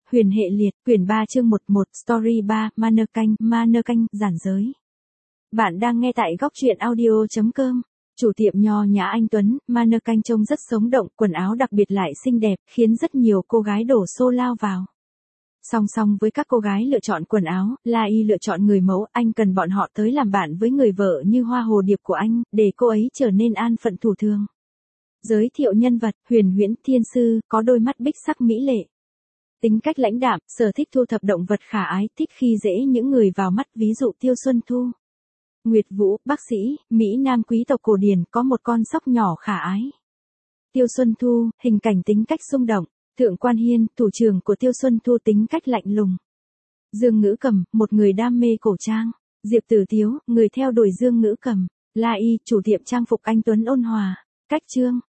Huyền hệ liệt, quyển 3 chương 11, story 3, Mannequin, giản giới. Bạn đang nghe tại góc truyện audio.com. Chủ tiệm nho nhã anh Tuấn, Mannequin trông rất sống động, quần áo đặc biệt lại xinh đẹp, khiến rất nhiều cô gái đổ xô lao vào. Song song với các cô gái lựa chọn quần áo, La Y lựa chọn người mẫu, anh cần bọn họ tới làm bạn với người vợ như hoa hồ điệp của anh, để cô ấy trở nên an phận thủ thường. Giới thiệu nhân vật, Huyền Huyễn Thiên Sư, có đôi mắt bích sắc mỹ lệ. Tính cách lãnh đạm, sở thích thu thập động vật khả ái, thích khi dễ những người vào mắt, ví dụ Tiêu Xuân Thu. Nguyệt Vũ, bác sĩ, Mỹ Nam quý tộc cổ điển, có một con sóc nhỏ khả ái. Tiêu Xuân Thu, hình cảnh tính cách xung động. Thượng Quan Hiên, thủ trưởng của Tiêu Xuân Thu, tính cách lạnh lùng. Dương Ngữ Cầm, một người đam mê cổ trang. Diệp Tử Tiếu, người theo đuổi Dương Ngữ Cầm. La Y, chủ tiệm trang phục anh Tuấn ôn hòa. Cách chương,